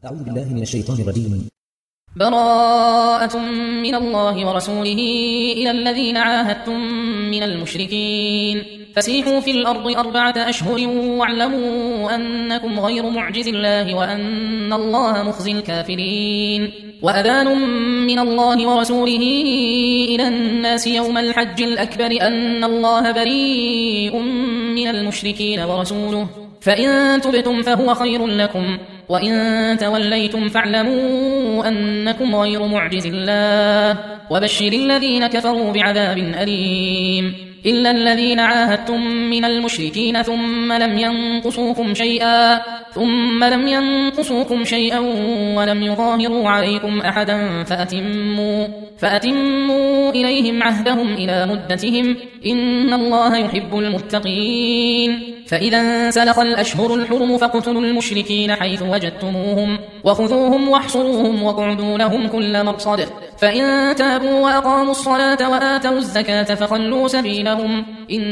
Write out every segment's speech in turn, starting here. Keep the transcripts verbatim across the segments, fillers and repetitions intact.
أعوذ بالله من الشيطان الرجيم. براءة من الله ورسوله إلى الذين عاهدتم من المشركين فسيحوا في الأرض أربعة أشهر واعلموا أنكم غير معجز الله وأن الله مخزي الكافرين. وأذان من الله ورسوله إلى الناس يوم الحج الأكبر أن الله بريء من المشركين ورسوله فإن تبتم فهو خير لكم وإن توليتم فاعلموا أنكم غير معجز الله وبشر الذين كفروا بعذاب أليم. إلا الذين عاهدتم من المشركين ثم لم ينقصوكم شيئا ثم لم ينقصوكم شيئا ولم يظاهروا عليكم أحدا فأتموا فأتموا إليهم عهدهم إلى مدتهم إن الله يحب المتقين. فإذا انسلخ الأشهر الحرم فاقتلوا المشركين حيث وجدتموهم وخذوهم واحصروهم واقعدوا لهم كل مرصد فإن تابوا وأقاموا الصلاة وآتوا الزكاة فخلوا سبيلهم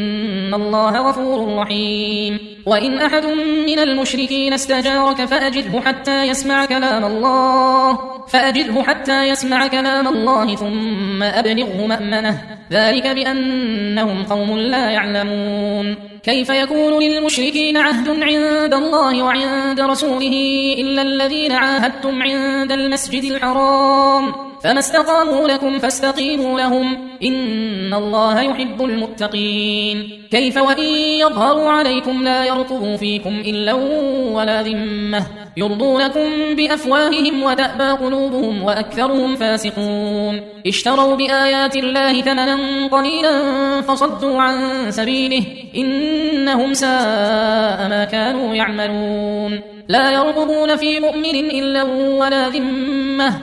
إن الله غفور رحيم. وإن أحد من المشركين استجارك فأجره حتى يسمع كلام الله فأجره حتى يسمع كلام الله ثم أبلغه مأمنه ذلك بأنهم قوم لا يعلمون. كيف يكون للمشركين عهد عند الله وعند رسوله إلا الذين عاهدتم عند المسجد الحرام فما استقاموا لكم فاستقيموا لهم إن الله يحب المتقين. كيف وإن يظهروا عليكم لا يرقبوا فيكم إلا ولا ذمة يرضونكم بأفواههم وتأبى قلوبهم وأكثرهم فاسقون. اشتروا بآيات الله ثمنا قليلا فصدوا عن سبيله إنهم ساء ما كانوا يعملون. لا يرقبون في مؤمن إلا ولا ذمة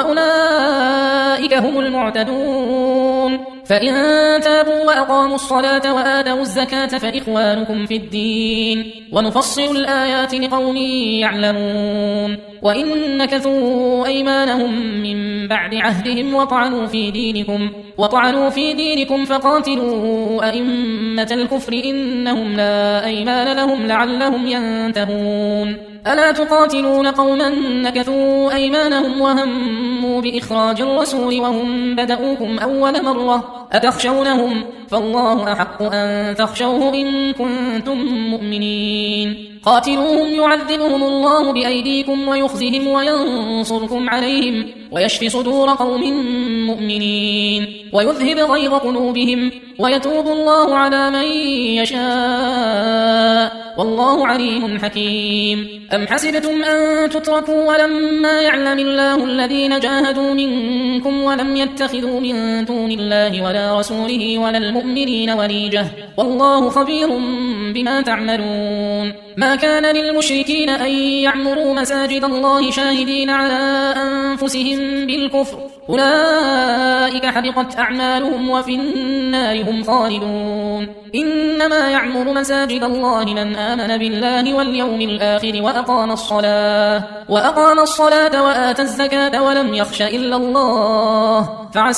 وأولئك هم المعتدون. فإن تابوا وأقاموا الصلاة وآتوا الزكاة فإخوانكم في الدين ونفصل الآيات لقوم يعلمون. وإن نكثوا أيمانهم من بعد عهدهم وطعنوا في دينكم وطعنوا في دينكم فقاتلوا أئمة الكفر إنهم لا أيمان لهم لعلهم ينتهون. ألا تقاتلون قوما نكثوا أيمانهم وهموا بإخراج الرسول وهم بدأوكم أول مرة أتخشونهم فالله أحق أن تخشوه إن كنتم مؤمنين. قاتلوهم يعذبهم الله بأيديكم ويخزهم وينصركم عليهم ويشفي صدور قوم مؤمنين ويذهب غيظ قلوبهم ويتوب الله على من يشاء والله عليم حكيم. أم حسبتم أن تتركوا ولما يعلم الله الذين جاهدوا منكم ولم يتخذوا من دون الله ولا رسوله ولا المؤمنين وليجة والله خبير بما تعملون. ما كان للمشركين أن يعمروا مساجد الله شاهدين على أنفسهم بالكفر أولئك حبطت أعمالهم وفي النار هم خالدون. إنما يعمر مساجد الله من آمن بالله واليوم الآخر وأقام الصلاة وأقام الصلاة وآتى الزكاة ولم يخش إلا الله فعسى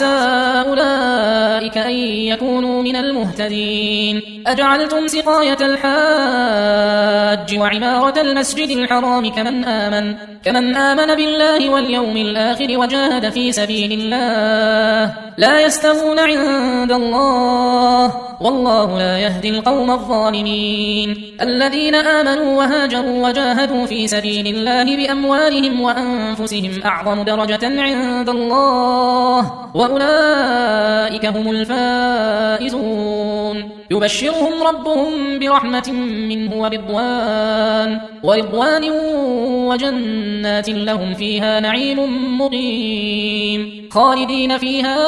أولئك أن يكونوا من المهتدين. أجعلتم سقاية الحاج وعمارة المسجد الحرام كمن آمن كمن آمن بالله واليوم الآخر وجاهد في سبيل الله لا يستوون عند الله والله لا يهدي القوم الظالمين. الذين آمنوا وهاجروا وجاهدوا في سبيل الله بأموالهم وأنفسهم أعظم درجة عند الله وأولئك هم الفائزون. يبشرهم ربهم برحمة منه ورضوان ورضوان وجنات لهم فيها نعيم مقيم خالدين فيها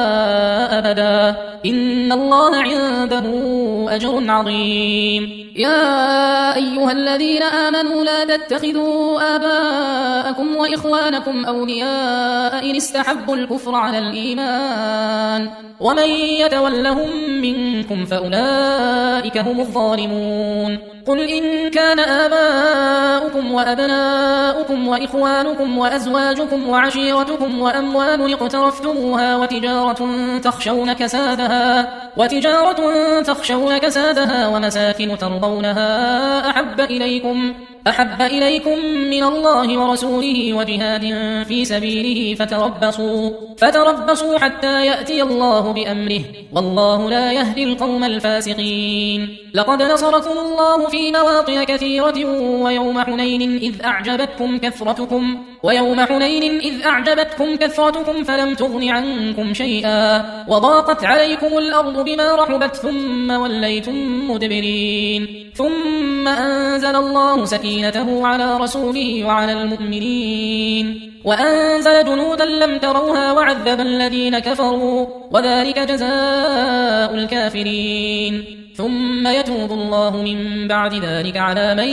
أبدا إن الله عنده أجر عظيم. يا أيها الذين آمنوا لا تتخذوا آباءكم وإخوانكم أولياء إن استحبوا الكفر على الإيمان ومن يتولهم منكم فأولئك هم الظالمون. قل إن كان آباؤكم وأبناؤكم وإخوانكم وأزواجكم وعشيرتكم وأموال اقترفتموها وتجارة تخشون كسادها وتجارة تخشون كسادها ومساكن ترضونها أحب إليكم أحب إليكم من الله ورسوله وجهاد في سبيله فتربصوا فتربصوا حتى يأتي الله بأمره والله لا يهدي القوم الفاسقين لقد نصركم الله في مواطن كثيرة ويوم حنين إذ أعجبتكم كثرتكم ويوم حنين إذ أعجبتكم كثرتكم فلم تغن عنكم شيئا وضاقت عليكم الأرض بما رحبت ثم وليتم مدبرين ثم أنزل الله سكينته على رسوله وعلى المؤمنين وأنزل جنودا لم تروها وعذب الذين كفروا وذلك جزاء الكافرين ثم يتوب الله من بعد ذلك على من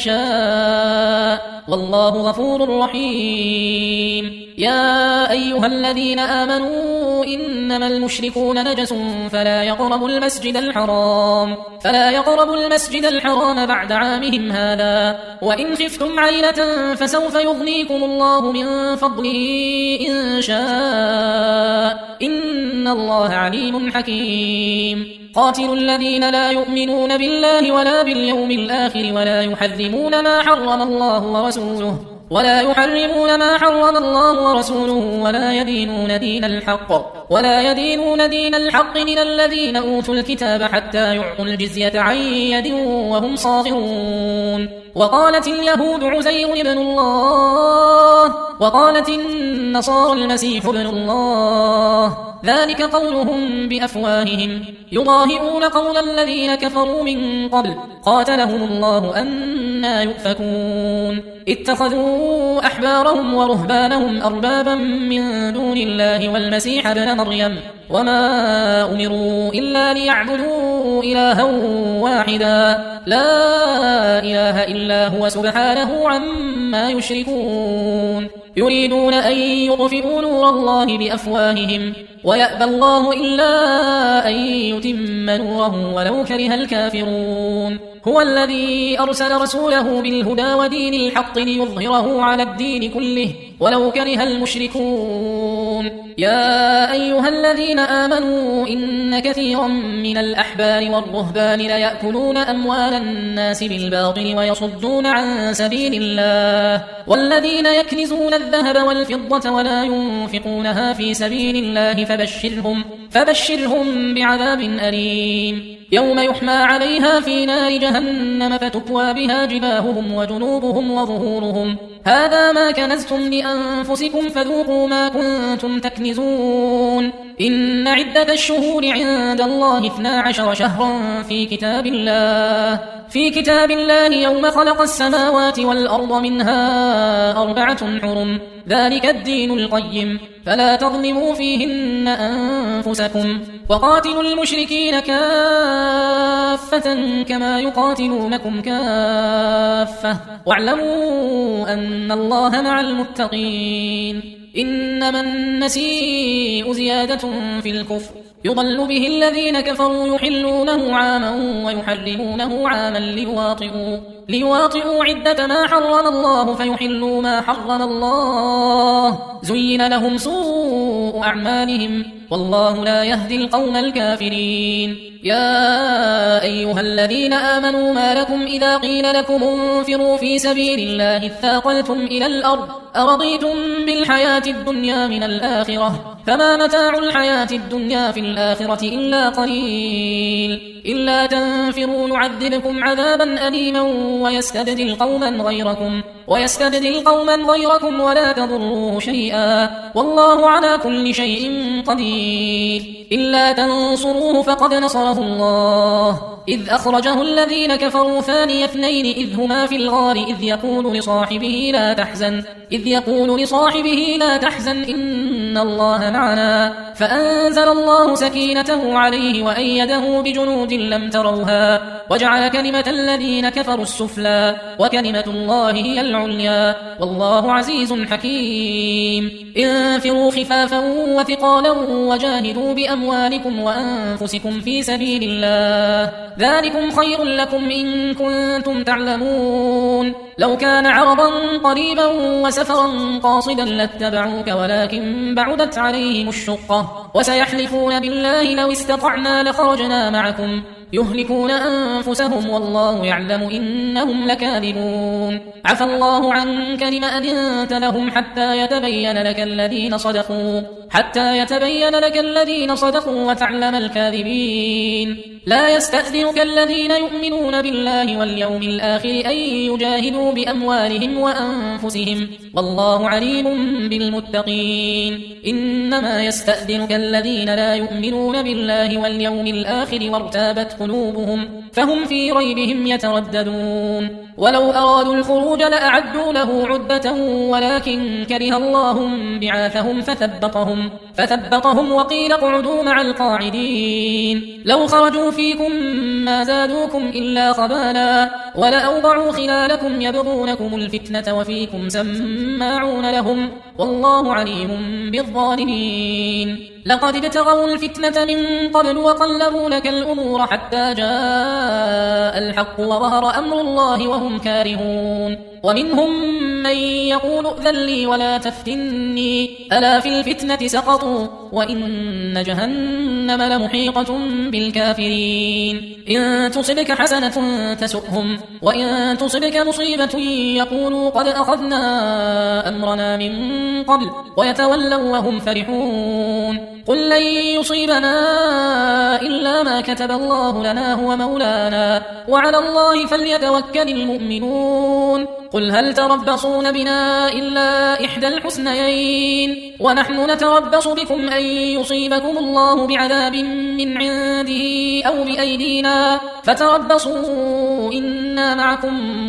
يشاء والله غفور رحيم يا أيها الذين آمنوا إنما المشركون نجس فلا يقربوا المسجد الحرام فلا يقربوا المسجد الحرام بعد عامهم هذا وإن خفتم عيلة فسوف يغنيكم الله من فضله إن شاء إن الله عليم حكيم قاتلوا الذين لا يؤمنون بالله ولا باليوم الآخر ولا يحرمون ما حرم الله ورسوله ولا يحرمون ما حرم الله ورسوله ولا يدينون دين الحق ولا يدينون دين الحق من الذين أوتوا الكتاب حتى يعطوا الجزية عن يد وهم صاغرون وقالت اليهود عزير ابن الله وقالت النصارى المسيح ابن الله ذلك قولهم بأفواههم يضاهئون قول الذين كفروا من قبل قاتلهم الله أنى يؤفكون اتخذوا أحبارهم ورهبانهم أربابا من دون الله والمسيح ابن مريم وما أمروا إلا ليعبدوا إلها واحدا لا إله إلا هو سبحانه عما يشركون يريدون أن يطفئوا نور الله بأفواههم ويأبى الله إلا أن يتم نوره ولو كره الكافرون هو الذي أرسل رسوله بالهدى ودين الحق ليظهره على الدين كله ولو كره المشركون يا أيها الذين آمنوا إن كثيرا من الأحبار والرهبان ليأكلون أموال الناس بالباطل ويصدون عن سبيل الله والذين يكنزون الذهب والفضة ولا ينفقونها في سبيل الله فبشرهم, فبشرهم بعذاب أليم يوم يحمى عليها في نار جهنم فتكوى بها جباههم وجنوبهم وظهورهم هذا ما كنزتم لأنفسكم فذوقوا ما كنتم تكنزون إن عدة الشهور عند الله اثنا عشر شهرا في كتاب الله في كتاب الله يوم خلق السماوات والأرض منها أربعة حرم ذلك الدين القيم فلا تظلموا فيهن أنفسكم وقاتلوا المشركين كافة كما يقاتلونكم كافة واعلموا أن الله مع المتقين إنما النسيء زيادة في الكفر يضل به الذين كفروا يحلونه عاما ويحرمونه عاما ليواطئوا, ليواطئوا عدة ما حرم الله فيحلوا ما حرم الله زين لهم سوء أعمالهم والله لا يهدي القوم الكافرين يا أيها الذين آمنوا ما لكم إذا قيل لكم انفروا في سبيل الله اثاقلتم إلى الأرض أرضيتم بالحياة الدنيا من الآخرة فما متاع الحياة الدنيا في الآخرة إلا قليل إلا تنفروا يعذبكم عذابا أليما ويستبدل قوما غيركم ويستبدل قوما غيركم ولا تضروه شيئا والله على كل شيء قدير إلا تنصروه فقد نصره الله إذ أخرجه الذين كفروا ثاني اثنين إذ هما في الغار إذ يقول لصاحبه لا تحزن إذ يقول لصاحبه لا تحزن إن الله معنا فأنزل الله سكينته عليه وأيده بجنود لم تروها وجعل كلمة الذين كفروا السفلى وكلمة الله هي العليا والله عزيز حكيم انفروا خفافا وثقالا وجاهدوا بأموالكم وأنفسكم في سبيل الله ذلكم خير لكم إن كنتم تعلمون لو كان عرضا قريبا وسفرا قاصدا لاتبعوك ولكن بعدت عليهم الشقة وسيحلفون بالله لو استطعنا لخرجنا معكم يهلكون أنفسهم والله يعلم إنهم لكاذبون عفى الله عنك لم أذنت لهم حتى يتبين لك الذين صدقوا حتى يتبين لك الذين صدقوا وتعلم الكاذبين لا يستأذنك الذين يؤمنون بالله واليوم الآخر أن يجاهدوا بأموالهم وأنفسهم والله عليم بالمتقين إنما يستأذنك الذين لا يؤمنون بالله واليوم الآخر وارتابت قلوبهم فهم في ريبهم يترددون ولو أرادوا الخروج لأعدوا له عدة ولكن كره الله بعاثهم فثبطهم, فثبطهم وقيل اقعدوا مع القاعدين لو خرجوا فيكم ما زادوكم إلا خبالا ولأوضعوا خلالكم يبغونكم الفتنة وفيكم سماعون لهم والله عليم بالظالمين لقد ابتغوا الفتنة من قبل وقلبوا لك الأمور حتى جاء الحق وظهر أمر الله وهم كارهون ومنهم من يقول ائذن لي ولا تفتني ألا في الفتنة سقطوا وإن جهنم لمحيطة بالكافرين إن تصبك حسنة تسؤهم وإن تصبك مصيبة يقولوا قد أخذنا أمرنا من قبل ويتولوا وهم فرحون قل لن يصيبنا إلا ما كتب الله لنا هو مولانا وعلى الله فليتوكل المؤمنون قل هل تربصون بنا إلا إحدى الحسنيين ونحن نتربص بكم أن يصيبكم الله بعذاب من عنده أو بأيدينا فتربصوا إنا معكم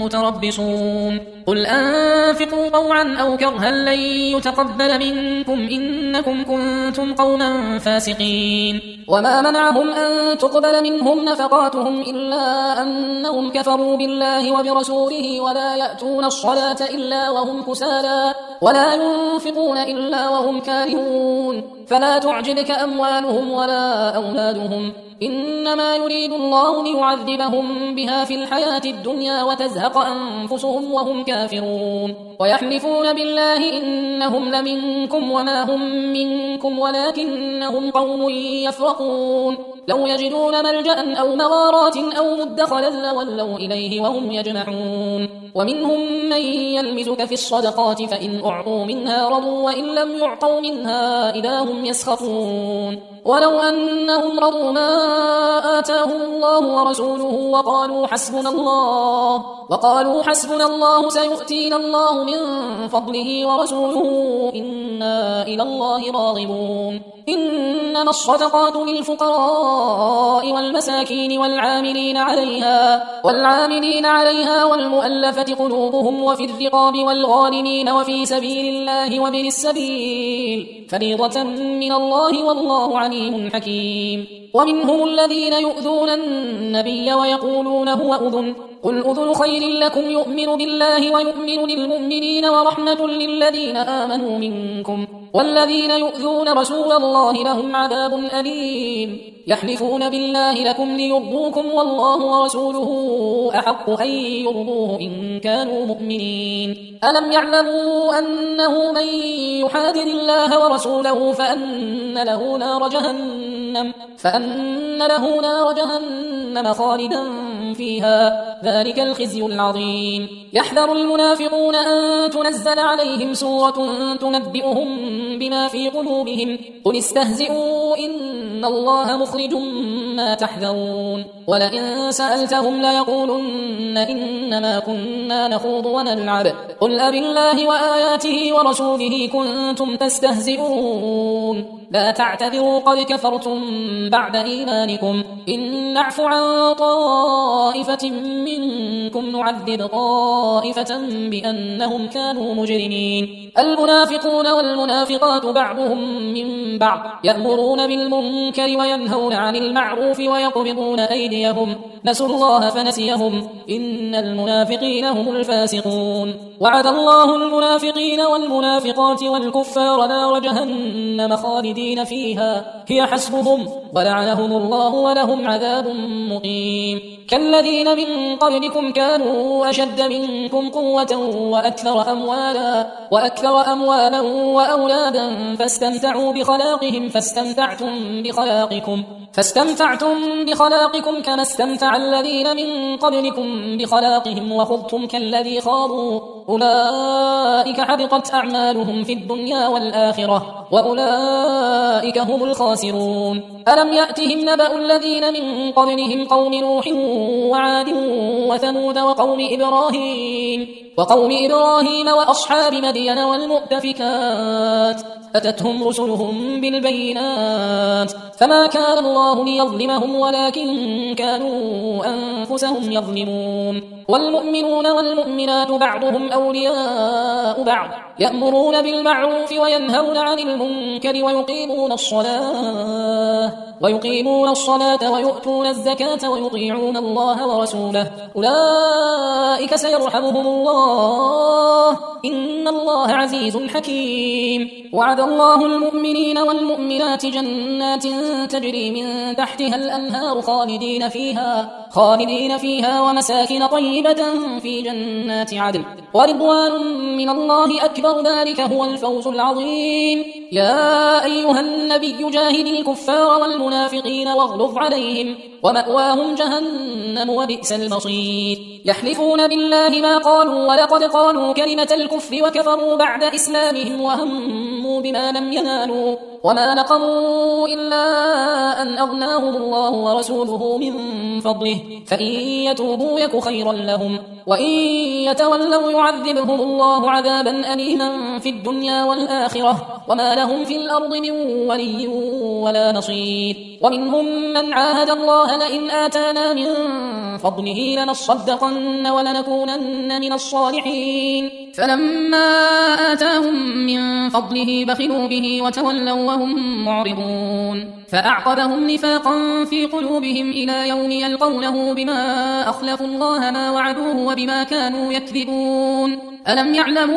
متربصون قل أنفقوا طوعا أو كرها لن يتقبل منكم إنكم كنتم قوما فاسقين وما منعهم أن تقبل منهم نفقاتهم إلا أنهم كفروا بالله وبرسوله ولا يأتون الصلاة إلا وهم كسالى ولا ينفقون إلا وهم كارهون فلا تعجبك أموالهم ولا أولادهم إنما يريد الله ليعذبهم بها في الحياة الدنيا وتزهق أنفسهم وهم كافرون ويحلفون بالله إنهم لمنكم وما هم منكم ولكنهم قوم يفرقون لو يجدون ملجأ أو مغارات أو مدخلا لولوا إليه وهم يجمعون ومنهم من يلمزك في الصدقات فإن أعطوا منها رضوا وإن لم يعطوا منها إذا هم يسخطون ولو أنهم رضوا ما آتاهم الله ورسوله وقالوا حسبنا الله وقالوا حسبنا الله سيؤتينا الله من فضله ورسوله إنا إلى الله راغبون إنما الصدقات للفقراء والمساكين والعاملين عليها والعاملين عليها والمؤلفة قلوبهم وفي الرقاب والغارمين وفي سبيل الله وابن السبيل فريضة من الله والله عليم حكيم ومنهم الذين يؤذون النبي ويقولون هو أذن قل أذن خير لكم يؤمن بالله ويؤمن للمؤمنين ورحمة للذين آمنوا منكم والذين يؤذون رسول الله لهم عذاب أليم يحلفون بالله لكم ليرضوكم والله ورسوله أحق أن يرضوه إن كانوا مؤمنين ألم يعلموا أنه من يحادد الله ورسوله فأن له نار جهنم فأن له نار جهنم خالدا فيها ذلك الخزي العظيم يحذر المنافقون أن تنزل عليهم سورة تنبئهم بما في قلوبهم قل استهزئوا إن الله مخرج ما تحذرون ولئن سألتهم ليقولن إنما كنا نخوض ونلعب قل أبالله وآياته ورسوله كنتم تستهزئون لا تعتذروا قد كفرتم بعد إيمانكم إن نعف عن طائفة منكم نعذب طائفة بأنهم كانوا مجرمين المنافقون والمنافقات بعضهم من بعض يأمرون بالمنكر وينهون عن المعروف ويقبضون أيديهم نسوا الله فنسيهم إن المنافقين هم الفاسقون وعد الله المنافقين والمنافقات والكفار نار جهنم خالدين فيها هي حسبهم ولعنهم الله ولهم عذاب مقيم. كالذين من قبلكم كانوا أشد منكم قوة وأكثر أموالا, وأكثر أموالا وأولادا فاستمتعوا بخلاقهم فاستمتعتم بخلاقكم, فاستمتعتم بخلاقكم كما استمتع الذين من قبلكم بخلاقهم وخضتم كالذي خاضوا. أولئك حبطت أعمالهم في الدنيا والآخرة وأولئك هم الخاسرون. ألم يأتهم نبأ الذين من قبلهم قوم نوح وعاد وثمود وقوم إبراهيم وقوم إبراهيم وأصحاب مدين والمؤتفكات أتتهم رسلهم بالبينات فما كان الله ليظلمهم ولكن كانوا أنفسهم يظلمون. والمؤمنون والمؤمنات بعضهم أولياء بعض يأمرون بالمعروف وينهون عن المنكر ويقيمون الصلاة ويقيمون الصلاة ويؤتون الزكاة ويطيعون الله ورسوله أولئك سيرحمهم الله إن الله عزيز حكيم. وعد الله المؤمنين والمؤمنات جنات تجري من تحتها الأنهار خالدين فيها خالدين فيها ومساكن طيبة في جنات عدن ورضوان من الله أكبر ذلك هو الفوز العظيم. يا أيها النبي جاهد الكفار والمنافقين واغلظ عليهم ومأواهم جهنم وبئس المصير. يحلفون بالله ما قالوا ولقد قالوا كلمة الكفر وكفروا بعد إسلامهم وهموا بما لم ينالوا وما نقموا إلا أن أغناهم الله ورسوله من فضله فإن يتوبوا يك خيرا لهم وإن يتولوا يعذبهم الله عذابا أليما في الدنيا والآخرة وما لهم في الأرض من ولي ولا نصير. ومنهم من عاهد الله لئن آتانا من فضله لنصدقن ولنكونن من الصالحين فلما آتاهم من فضله بخلوا به وتولوا وهم معرضون فأعقبهم نفاقا في قلوبهم إلى يوم يلقونه بما أخلفوا الله ما وعدوه وبما كانوا يكذبون. ألم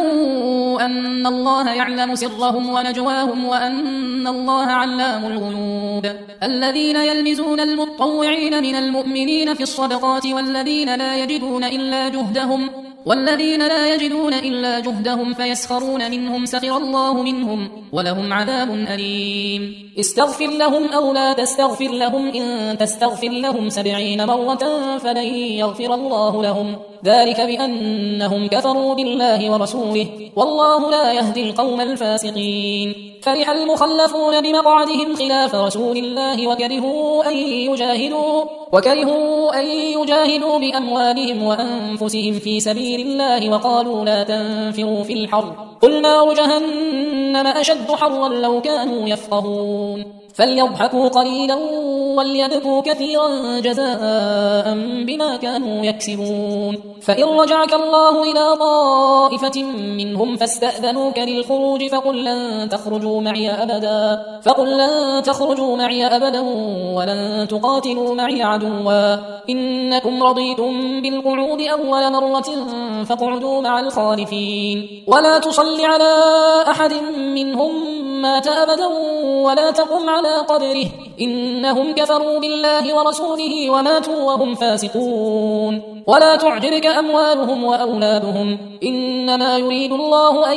يعلموا أن الله يعلم سرهم ونجواهم وأن الله علام الغيوب. الذين يلمزون المطوعين من المؤمنين في الصدقات والذين لا يجدون إلا جهدهم والذين لا يجدون إلا جهدهم فيسخرون منهم سخر الله منهم ولهم عذاب أليم. استغفر لهم أو لا تستغفر لهم إن تستغفر لهم سبعين مرة فلن يغفر الله لهم ذلك بأنهم كفروا بالله ورسوله والله لا يهدي القوم الفاسقين. فرح المخلفون بمقعدهم خلاف رسول الله وكرهوا أن يجاهدوا وكرهوا أن يجاهدوا بأموالهم وأنفسهم في سبيل الله وقالوا لا تنفروا في الحر قل نار جهنم أشد حرا لو كانوا يفقهون. فليضحكوا قليلا وليبكوا كثيرا جزاء بما كانوا يكسبون. فإن رجعك الله إلى طائفة منهم فاستأذنوك للخروج فقل لن تخرجوا معي أبدا فقل لن تخرجوا معي أبدا ولن تقاتلوا معي عدوا إنكم رضيتم بالقعود أول مرة فاقعدوا مع الخالفين ولا تصل على أحد منهم مات أبدا ولا تقم على قبره إنهم كفروا بالله ورسوله وماتوا وهم فاسقون. ولا تعجبك أموالهم وأولادهم إنما يريد الله أن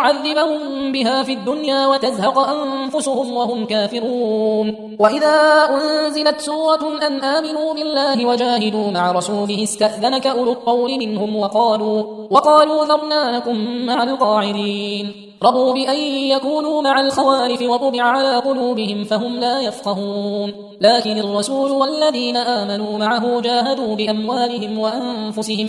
يعذبهم بها في الدنيا وتزهق أنفسهم وهم كافرون. وإذا أنزلت سورة أن آمنوا بالله وجاهدوا مع رسوله استأذنك أولو الطول منهم وقالوا, وقالوا ذرنا لكم مع القاعدين رضوا بأن يكونوا مع الخوالف وطبع على قلوبهم فهم لا يفقهون. لكن الرسول والذين آمنوا معه جاهدوا بأموالهم وأنفسهم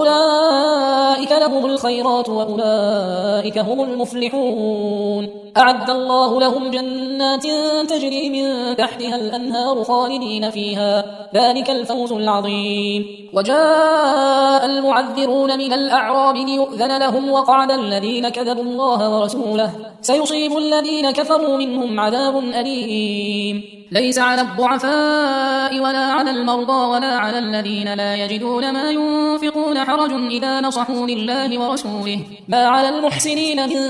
وأولئك لهم الخيرات وأولئك هم المفلحون. أعد الله لهم جنات تجري من تحتها الأنهار خالدين فيها ذلك الفوز العظيم. وجاء المعذرون من الأعراب ليؤذن لهم وقعد الذين كذبوا الله ورسوله سيصيب الذين كفروا منهم عذاب أليم. ليس على الضعفاء ولا على المرضى ولا على الذين لا يجدون ما ينفقون حرج إذا نصحوا لله ورسوله ما على المحسنين من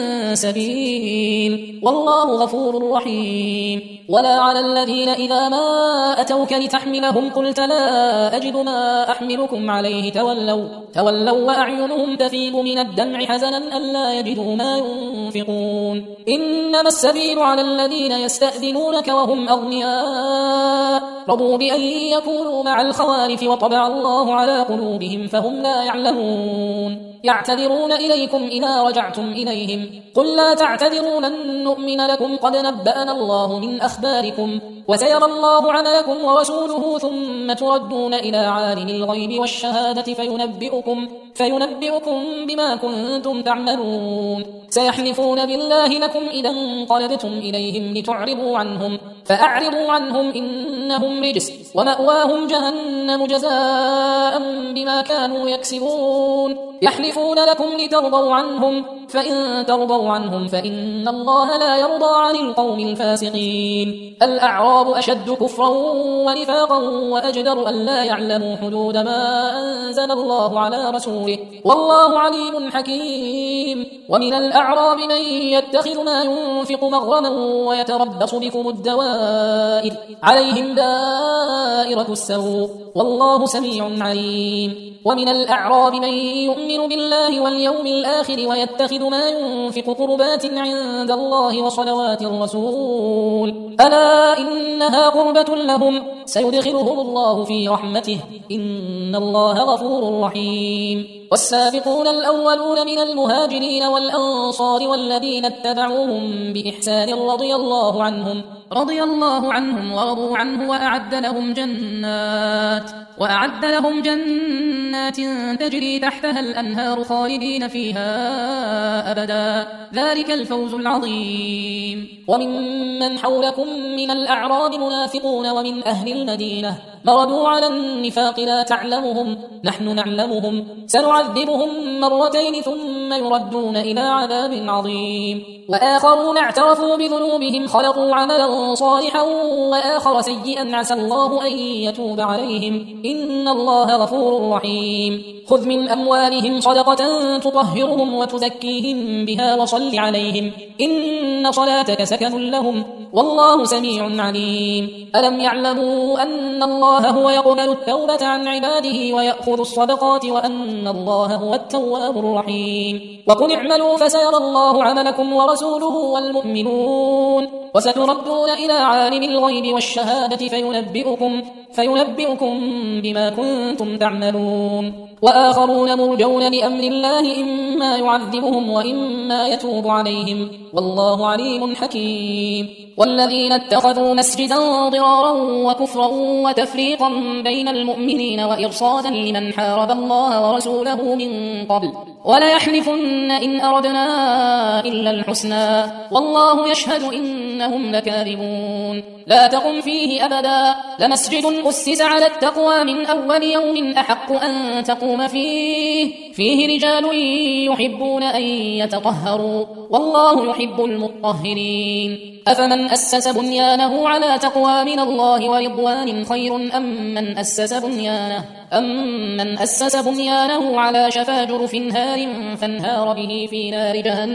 سبيل والله غفور رحيم. ولا على الذين إذا ما أتوك لتحملهم قلت لا أجد ما أحملكم عليه تولوا, تولوا وأعينهم تفيض من الدمع حزنا ألا يجدوا ما ينفقون. إنما السبيل على الذين يستأذنونك وهم أغنياء رضوا بأن يكونوا مع الخوالف وطبع الله على قلوبهم فهم لا يعلمون. يعتذرون إليكم إذا رجعتم إليهم قل لا تعتذروا لن نؤمن لكم قد نبأنا الله من أخباركم وسيرى الله عملكم ورسوله ثم تردون إلى عالم الغيب والشهادة فينبئكم, فينبئكم بما كنتم تعملون. سيحلفون بالله لكم إذا انقلبتم إليهم لتعرضوا عنهم فأعرضوا عنهم إنهم رجس ومأواهم جهنم جزاء بما كانوا يكسبون. يحلفون لكم لترضوا عنهم فإن ترضوا عنهم فإن الله لا يرضى عن القوم الفاسقين. الأعراب أشد كفرا ونفاقا وأجدر أن لا يعلموا حدود ما أنزل الله على رسوله والله عليم حكيم. ومن الأعراب من يتخذ ما ينفق مغرما ويتربص بكم الدوائر عليهم دائرة السوء والله سميع عليم. ومن الأعراب من يؤمن بالله واليوم الآخر ويتخذ ما ينفق قربات عند الله وصلوات الرسول ألا إنها قربة لهم سيدخلهم الله في رحمته إن الله غفور رحيم. والسابقون الأولون من المهاجرين والأنصار والذين اتبعوهم بإحسان رضي الله عنهم رضي الله عنهم ورضوا عنه وأعد لهم جنات وأعد لهم جنات تجري تحتها الأنهار خالدين فيها أبدا ذلك الفوز العظيم. وممن حولكم من الأعراب منافقون ومن أهل المدينة مردوا على النفاق لا تعلمهم نحن نعلمهم سنعذبهم مرتين ثم يردون إلى عذاب عظيم. وآخرون اعترفوا بذنوبهم خلقوا عملا صالحا وآخر سيئا عسى الله أن يتوب عليهم إن الله غفور رحيم. خذ من أموالهم صدقة تطهرهم وتزكيهم بها وصل عليهم إن صلاتك سكن لهم والله سميع عليم. ألم يعلموا أن الله هو يقبل التوبة عن عباده ويأخذ الصدقات وأن الله هو التواب الرحيم. وقل اعملوا فسيرى الله عملكم ورسوله والمؤمنون وستردون إلى عالم الغيب والشهادة فينبئكم, فينبئكم بما كنتم تعملون. وآخرون مرجون لأمر الله إما يعذبهم وإما يتوب عليهم والله عليم حكيم. والذين اتخذوا مسجدا ضرارا وكفرا وتفريقا بين المؤمنين وإرصادا لمن حارب الله ورسوله من قبل وليحلفن إن أردنا إلا الحسنى والله يشهد إنهم لكاذبون. لا تقم فيه أبدا لمسجد أسس على التقوى من أول يوم أحق أن تقوم فيه فيه رجال يحبون أن يتطهروا والله يحب المطهرين. أفمن أسس بنيانه على تقوى من الله ورضوان خير أم من أسس بنيانه أم من أسس بنيانه على شفا جرف هار فانهار به في نار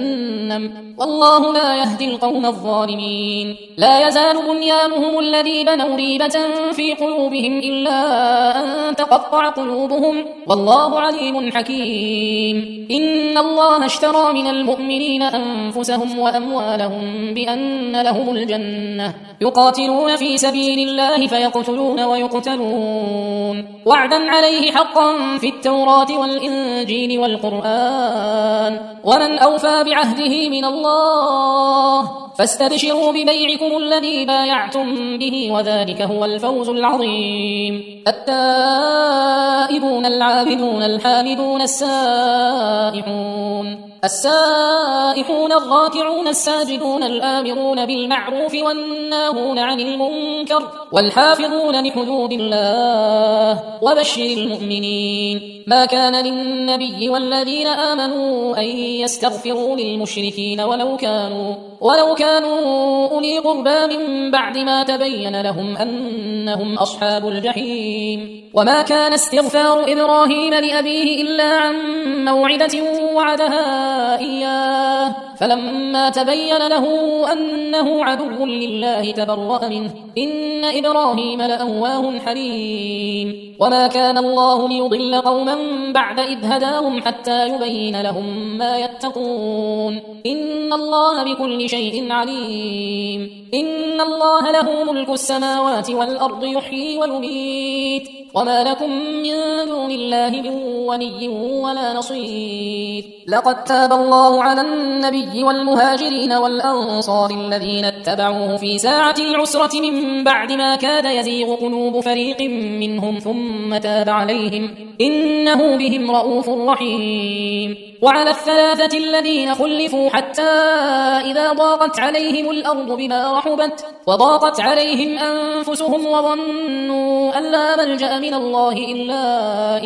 جهنم والله لا يهدي القوم الظالمين. لا يزال بنيانهم الذي بنوا ريبة في قلوبهم إلا أن تقطع قلوبهم والله عليم حكيم. إن الله اشترى من المؤمنين أنفسهم وأموالهم بأن لهم الجنة يقاتلون في سبيل الله فيقتلون ويقتلون وعدا عليه حقا في التوراة والإنجيل والقرآن ومن أوفى بعهده من الله فاستبشروا ببيعكم الذي بايعتم به وذلك هو الفوز العظيم. التائبون العابدون الحامدون السائحون السائحون الراكعون الساجدون الآمرون بالمعروف والناهون عن المنكر والحافظون لحدود الله وبشر المؤمنين. ما كان للنبي والذين آمنوا أن يستغفروا للمشركين ولو كانوا ولو كانوا أولي قربى من بعد ما تبين لهم أنهم أصحاب الجحيم. وما كان استغفار إبراهيم لأبيه إلا عن موعدة وعدها إياه فلما تبين له أنه عدو لله تبرأ منه إن إبراهيم لأواه حليم. وما كان الله ليضل قوما بعد إذ هداهم حتى يبين لهم ما يتقون إن الله بكل شيء عليم. إن الله له ملك السماوات والأرض يحيي ويميت وما لكم من دون الله من ولي ولا نصير. لقد تاب الله على النبي والمهاجرين والأنصار الذين اتبعوه في ساعة العسرة من بعد ما كاد يزيغ قلوب فريق منهم ثم تاب عليهم إنه بهم رؤوف رحيم. وعلى الثلاثة الذين خلفوا حتى إذا ضاقت عليهم الأرض بما رحبت وضاقت عليهم أنفسهم وظنوا أن لا ملجأ من الله إلا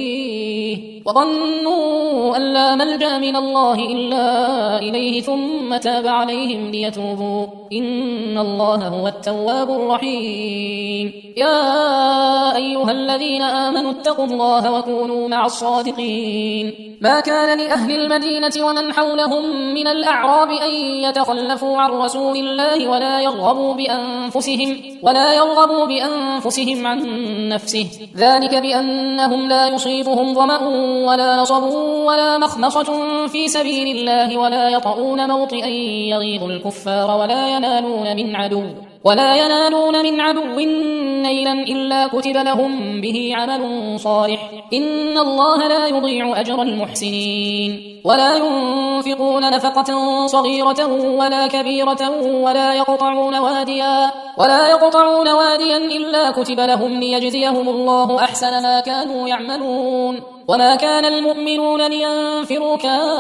إليه وظنوا أن لا ملجأ من الله إلا إليه ثم تاب عليهم ليتوبوا إن الله هو التواب الرحيم. يا أيها الذين آمنوا اتقوا الله وكونوا مع الصادقين. ما كان لأهل المدينة ومن حولهم من الأعراب أن يتخلفوا عن رسول الله ولا يرغبوا بأنفسهم ولا يرغبوا بأنفسهم عن نفسه ذلك بأنهم لا يصيبهم ظمأ ولا نصب ولا مخمصة في سبيل الله ولا يطؤون موطئا يغيظ الكفار ولا ينالون من عدو ولا ينالون من عدو نيلا إلا كتب لهم به عمل صالح إن الله لا يضيع أجر المحسنين. ولا ينفقون نفقة صغيرة ولا كبيرة ولا يقطعون واديا ولا يقطعون واديا إلا كتب لهم ليجزيهم الله أحسن ما كانوا يعملون. وما كان المؤمنون لينفروا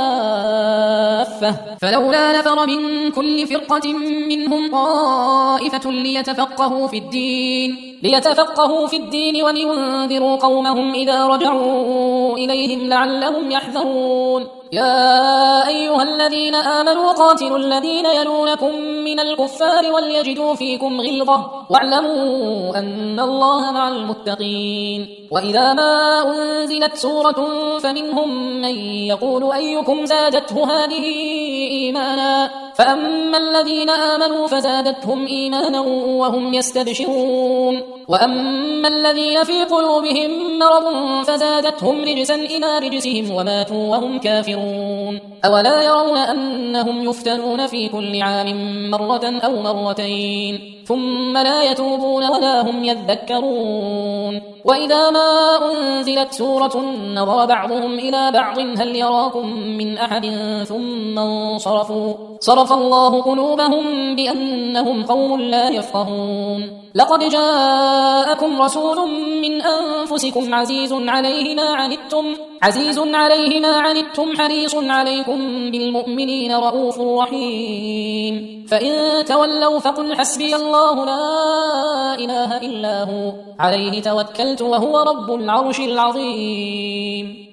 كافة فلولا نفر من كل فرقة منهم طائفة ليتفقهوا في الدين ليتفقهوا في الدين ولينذروا قومهم إذا رجعوا إليهم لعلهم يحذرون. يا أيها الذين آمنوا قاتلوا الذين يلونكم من الكفار وليجدوا فيكم غلظة واعلموا أن الله مع المتقين. وإذا ما أنزلت سورة فمنهم من يقول أيكم زادته هذه إيمانا فأما الذين آمنوا فزادتهم إيمانا وهم يستبشرون وأما الذين في قلوبهم مرض فزادتهم رجسا إلى رجسهم وماتوا وهم كافرون. أولا يرون أنهم يفتنون في كل عام مرة أو مرتين ثم لا يتوبون ولا هم يذكرون. وإذا ما أنزلت سورة نظر بعضهم إلى بعض هل يراكم من أحد ثم انصرفوا صرف الله قلوبهم بأنهم قوم لا يفقهون. لقد جاءكم رسول من أنفسكم عزيز عليه ما عنتم عزيز عليه ما عنتم حريص عليكم بالمؤمنين رؤوف رحيم. فإن تولوا فقل حسبي الله لا إله إلا هو عليه توكلت وهو رب العرش العظيم.